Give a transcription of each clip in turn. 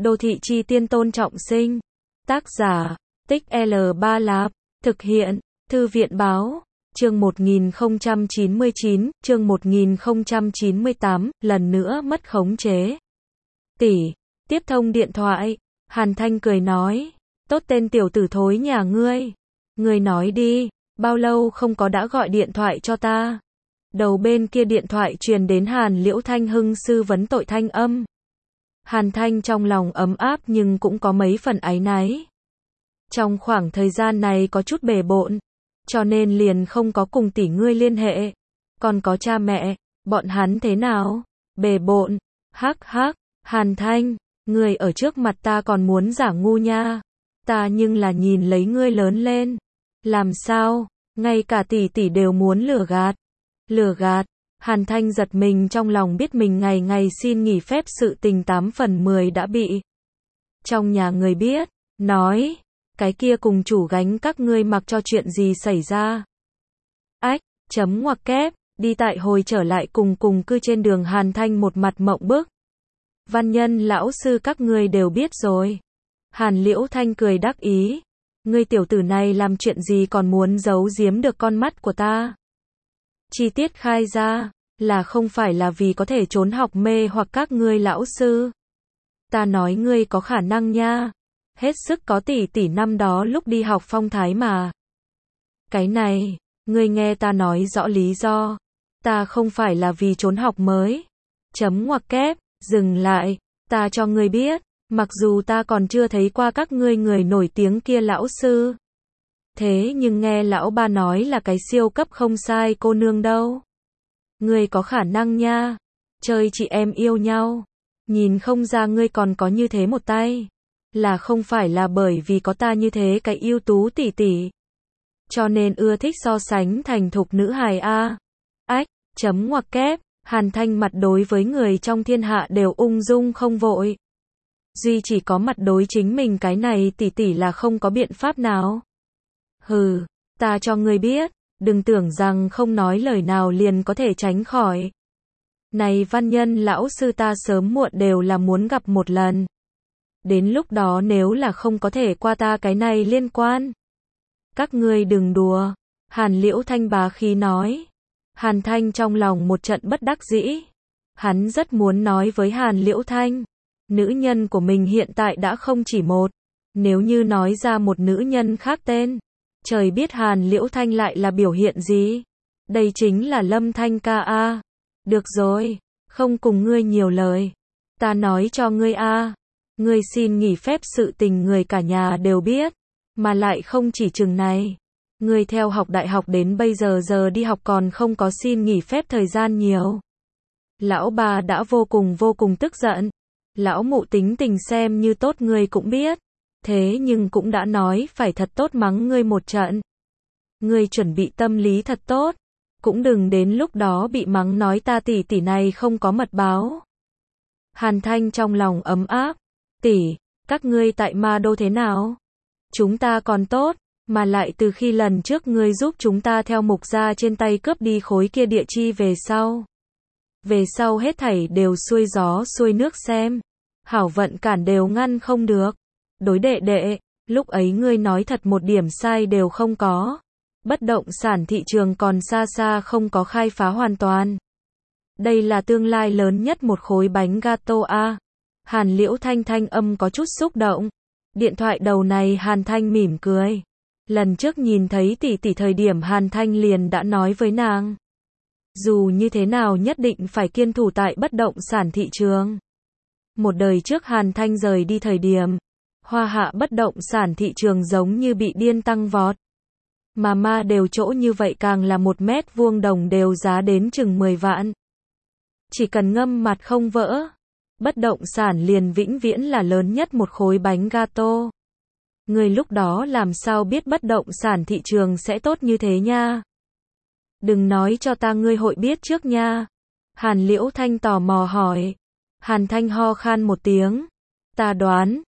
Đô thị chi tiên Tôn Trọng Sinh. Tác giả, Tích L3 Lạp. Thực hiện, Thư viện báo. Chương 1099, chương 1098, lần nữa mất khống chế. Tỷ, tiếp thông điện thoại. Hàn Thanh cười nói, tốt tên tiểu tử thối nhà ngươi. Ngươi nói đi, bao lâu không có đã gọi điện thoại cho ta. Đầu bên kia điện thoại truyền đến Hàn Liễu Thanh hưng sư vấn tội thanh âm. Hàn Thanh trong lòng ấm áp nhưng cũng có mấy phần áy náy. Trong khoảng thời gian này có chút bề bộn, cho nên liền không có cùng tỷ ngươi liên hệ. Còn có cha mẹ, bọn hắn thế nào? Bề bộn, hắc hắc, Hàn Thanh, ngươi ở trước mặt ta còn muốn giả ngu nha. Ta nhưng là nhìn lấy ngươi lớn lên. Làm sao, ngay cả tỷ tỷ đều muốn lừa gạt. Lừa gạt, Hàn Thanh giật mình trong lòng biết mình ngày ngày xin nghỉ phép sự tình 8 phần 10 đã bị trong nhà người biết, nói, cái kia cùng chủ gánh các ngươi mặc cho chuyện gì xảy ra. Ách, chấm ngoặc kép, đi tại hồi trở lại cùng cư trên đường Hàn Thanh một mặt mộng bức. Văn Nhân lão sư các ngươi đều biết rồi. Hàn Liễu Thanh cười đắc ý, ngươi tiểu tử này làm chuyện gì còn muốn giấu giếm được con mắt của ta. Chi tiết khai ra, là không phải là vì có thể trốn học mê hoặc các ngươi lão sư. Ta nói ngươi có khả năng nha. Hết sức có tỷ năm đó lúc đi học phong thái mà. Cái này, ngươi nghe ta nói rõ lý do. Ta không phải là vì trốn học mới. Chấm ngoặc kép, dừng lại, ta cho ngươi biết, mặc dù ta còn chưa thấy qua các ngươi người nổi tiếng kia lão sư. Thế nhưng nghe lão ba nói là cái siêu cấp không sai cô nương đâu. Ngươi có khả năng nha. Chơi chị em yêu nhau. Nhìn không ra ngươi còn có như thế một tay. Là không phải là bởi vì có ta như thế cái ưu tú tỷ tỷ. Cho nên ưa thích so sánh thành thục nữ hài a. Ách, chấm ngoặc kép, Hàn Thanh mặt đối với người trong thiên hạ đều ung dung không vội. Duy chỉ có mặt đối chính mình cái này tỷ là không có biện pháp nào. Hừ, ta cho ngươi biết, đừng tưởng rằng không nói lời nào liền có thể tránh khỏi. Này Văn Nhân lão sư ta sớm muộn đều là muốn gặp một lần. Đến lúc đó nếu là không có thể qua ta cái này liên quan. Các ngươi đừng đùa. Hàn Liễu Thanh bá khí nói. Hàn Thanh trong lòng một trận bất đắc dĩ. Hắn rất muốn nói với Hàn Liễu Thanh. Nữ nhân của mình hiện tại đã không chỉ một. Nếu như nói ra một nữ nhân khác tên. Trời biết Hàn Liễu Thanh lại là biểu hiện gì. Đây chính là Lâm Thanh ca a. Được rồi, không cùng ngươi nhiều lời. Ta nói cho ngươi a. Ngươi xin nghỉ phép sự tình người cả nhà đều biết. Mà lại không chỉ chừng này. Ngươi theo học đại học đến bây giờ đi học còn không có xin nghỉ phép thời gian nhiều. Lão bà đã vô cùng tức giận. Lão mụ tính tình xem như tốt ngươi cũng biết. Thế nhưng cũng đã nói phải thật tốt mắng ngươi một trận. Ngươi chuẩn bị tâm lý thật tốt. Cũng đừng đến lúc đó bị mắng nói ta tỷ này không có mật báo. Hàn Thanh trong lòng ấm áp. Tỷ, các ngươi tại Ma Đô thế nào? Chúng ta còn tốt, mà lại từ khi lần trước ngươi giúp chúng ta theo mục gia trên tay cướp đi khối kia địa chi về sau. Về sau hết thảy đều xuôi gió xuôi nước xem. Hảo vận cản đều ngăn không được. Đối đệ, lúc ấy ngươi nói thật một điểm sai đều không có. Bất động sản thị trường còn xa không có khai phá hoàn toàn. Đây là tương lai lớn nhất một khối bánh gato a. Hàn Liễu Thanh thanh âm có chút xúc động. Điện thoại đầu này Hàn Thanh mỉm cười. Lần trước nhìn thấy tỷ thời điểm Hàn Thanh liền đã nói với nàng. Dù như thế nào nhất định phải kiên thủ tại bất động sản thị trường. Một đời trước Hàn Thanh rời đi thời điểm. Hoa hạ bất động sản thị trường giống như bị điên tăng vọt. Mà đều chỗ như vậy càng là 1 mét vuông đồng đều giá đến chừng 10 vạn. Chỉ cần ngâm mặt không vỡ. Bất động sản liền vĩnh viễn là lớn nhất một khối bánh gato. Người lúc đó làm sao biết bất động sản thị trường sẽ tốt như thế nha. Đừng nói cho ta ngươi hội biết trước nha. Hàn Liễu Thanh tò mò hỏi. Hàn Thanh ho khan một tiếng. Ta đoán.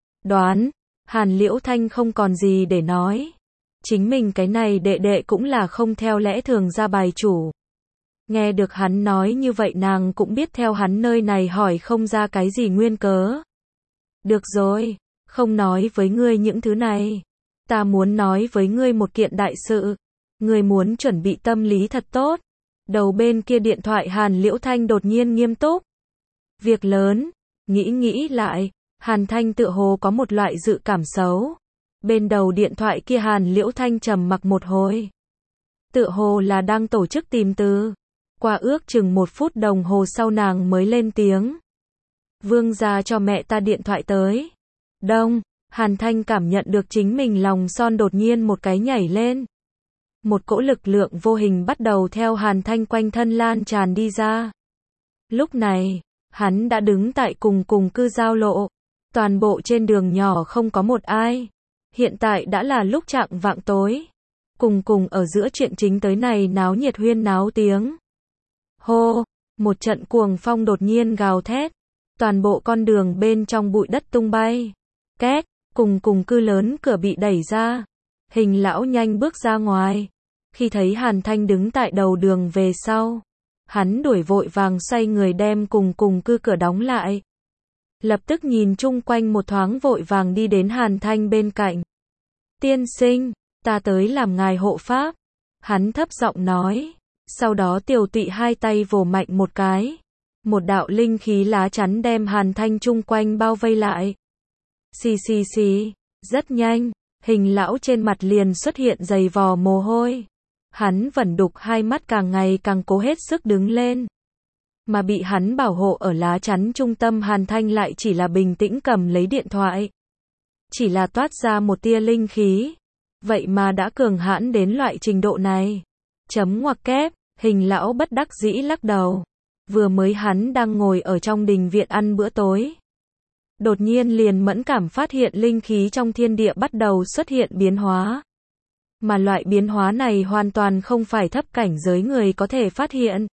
Hàn Liễu Thanh không còn gì để nói. Chính mình cái này đệ cũng là không theo lẽ thường ra bài chủ. Nghe được hắn nói như vậy nàng cũng biết theo hắn nơi này hỏi không ra cái gì nguyên cớ. Được rồi, không nói với ngươi những thứ này. Ta muốn nói với ngươi một kiện đại sự. Ngươi muốn chuẩn bị tâm lý thật tốt. Đầu bên kia điện thoại Hàn Liễu Thanh đột nhiên nghiêm túc. Việc lớn, nghĩ lại, Hàn Thanh tựa hồ có một loại dự cảm xấu. Bên đầu điện thoại kia Hàn Liễu Thanh trầm mặc một hồi. Tựa hồ là đang tổ chức tìm từ. Qua ước chừng 1 phút đồng hồ sau nàng mới lên tiếng. Vương gia cho mẹ ta điện thoại tới. Đông, Hàn Thanh cảm nhận được chính mình lòng son đột nhiên một cái nhảy lên. Một cỗ lực lượng vô hình bắt đầu theo Hàn Thanh quanh thân lan tràn đi ra. Lúc này, hắn đã đứng tại cùng cư giao lộ. Toàn bộ trên đường nhỏ không có một ai. Hiện tại đã là lúc chạng vạng tối. Cùng ở giữa chuyện chính tới này náo nhiệt huyên náo tiếng. Hô, một trận cuồng phong đột nhiên gào thét. Toàn bộ con đường bên trong bụi đất tung bay. Két, cùng cư lớn cửa bị đẩy ra. Hình lão nhanh bước ra ngoài. Khi thấy Hàn Thanh đứng tại đầu đường về sau, hắn đuổi vội vàng xoay người đem cùng cư cửa đóng lại. Lập tức nhìn chung quanh một thoáng vội vàng đi đến Hàn Thanh bên cạnh. Tiên sinh, ta tới làm ngài hộ pháp. Hắn thấp giọng nói. Sau đó Tiểu Tụy hai tay vồ mạnh một cái. Một đạo linh khí lá chắn đem Hàn Thanh chung quanh bao vây lại. Xì. Rất nhanh, hình lão trên mặt liền xuất hiện dày vò mồ hôi. Hắn vẩn đục hai mắt càng ngày càng cố hết sức đứng lên. Mà bị hắn bảo hộ ở lá chắn trung tâm Hàn Thanh lại chỉ là bình tĩnh cầm lấy điện thoại. Chỉ là toát ra một tia linh khí. Vậy mà đã cường hãn đến loại trình độ này. Chấm ngoặc kép, hình lão bất đắc dĩ lắc đầu. Vừa mới hắn đang ngồi ở trong đình viện ăn bữa tối. Đột nhiên liền mẫn cảm phát hiện linh khí trong thiên địa bắt đầu xuất hiện biến hóa. Mà loại biến hóa này hoàn toàn không phải thấp cảnh giới người có thể phát hiện.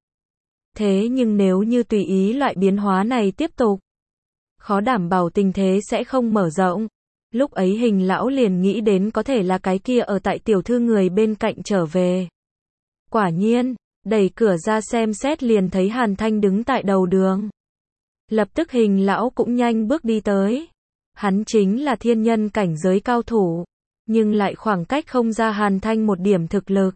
Thế nhưng nếu như tùy ý loại biến hóa này tiếp tục, khó đảm bảo tình thế sẽ không mở rộng. Lúc ấy hình lão liền nghĩ đến có thể là cái kia ở tại tiểu thư người bên cạnh trở về. Quả nhiên, đẩy cửa ra xem xét liền thấy Hàn Thanh đứng tại đầu đường. Lập tức hình lão cũng nhanh bước đi tới. Hắn chính là thiên nhân cảnh giới cao thủ, nhưng lại khoảng cách không ra Hàn Thanh một điểm thực lực.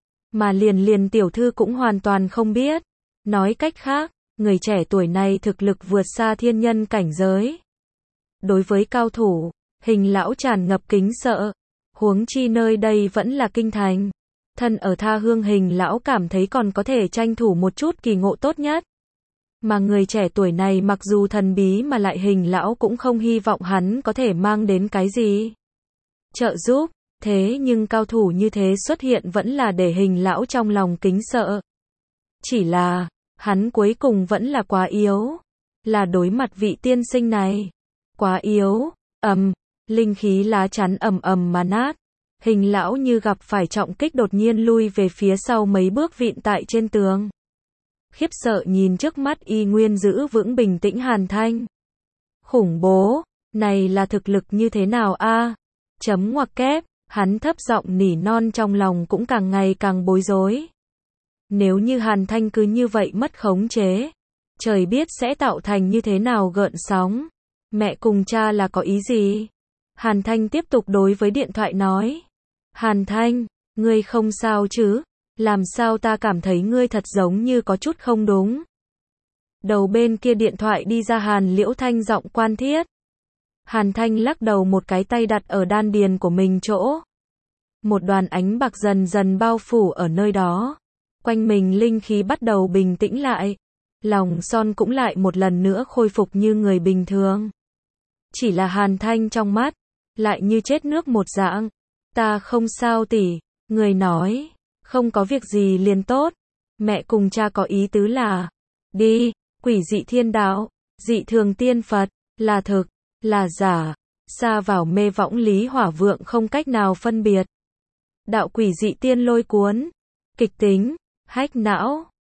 Mà liền tiểu thư cũng hoàn toàn không biết. Nói cách khác, người trẻ tuổi này thực lực vượt xa thiên nhân cảnh giới. Đối với cao thủ, hình lão tràn ngập kính sợ. Huống chi nơi đây vẫn là kinh thành. Thân ở tha hương hình lão cảm thấy còn có thể tranh thủ một chút kỳ ngộ tốt nhất. Mà người trẻ tuổi này mặc dù thần bí mà lại hình lão cũng không hy vọng hắn có thể mang đến cái gì trợ giúp. Thế nhưng cao thủ như thế xuất hiện vẫn là để hình lão trong lòng kính sợ. Chỉ là, hắn cuối cùng vẫn là quá yếu. Là đối mặt vị tiên sinh này. Quá yếu, linh khí lá chắn ầm mà nát. Hình lão như gặp phải trọng kích đột nhiên lui về phía sau mấy bước vịn tại trên tường. Khiếp sợ nhìn trước mắt y nguyên giữ vững bình tĩnh Hàn Thanh. Khủng bố, này là thực lực như thế nào a? Chấm ngoặc kép, hắn thấp giọng nỉ non trong lòng cũng càng ngày càng bối rối. Nếu như Hàn Thanh cứ như vậy mất khống chế, trời biết sẽ tạo thành như thế nào gợn sóng. Mẹ cùng cha là có ý gì? Hàn Thanh tiếp tục đối với điện thoại nói. Hàn Thanh, ngươi không sao chứ? Làm sao ta cảm thấy ngươi thật giống như có chút không đúng? Đầu bên kia điện thoại đi ra Hàn Liễu Thanh giọng quan thiết. Hàn Thanh lắc đầu một cái tay đặt ở đan điền của mình chỗ. Một đoàn ánh bạc dần dần bao phủ ở nơi đó. Quanh mình linh khí bắt đầu bình tĩnh lại. Lòng son cũng lại một lần nữa khôi phục như người bình thường. Chỉ là Hàn Thanh trong mắt, lại như chết nước một dạng. Ta không sao tỷ, người nói, không có việc gì liền tốt. Mẹ cùng cha có ý tứ là, đi, quỷ dị thiên đạo, dị thường tiên Phật, là thực, là giả, xa vào mê võng lý hỏa vượng không cách nào phân biệt. Đạo quỷ dị tiên lôi cuốn, kịch tính, hách não,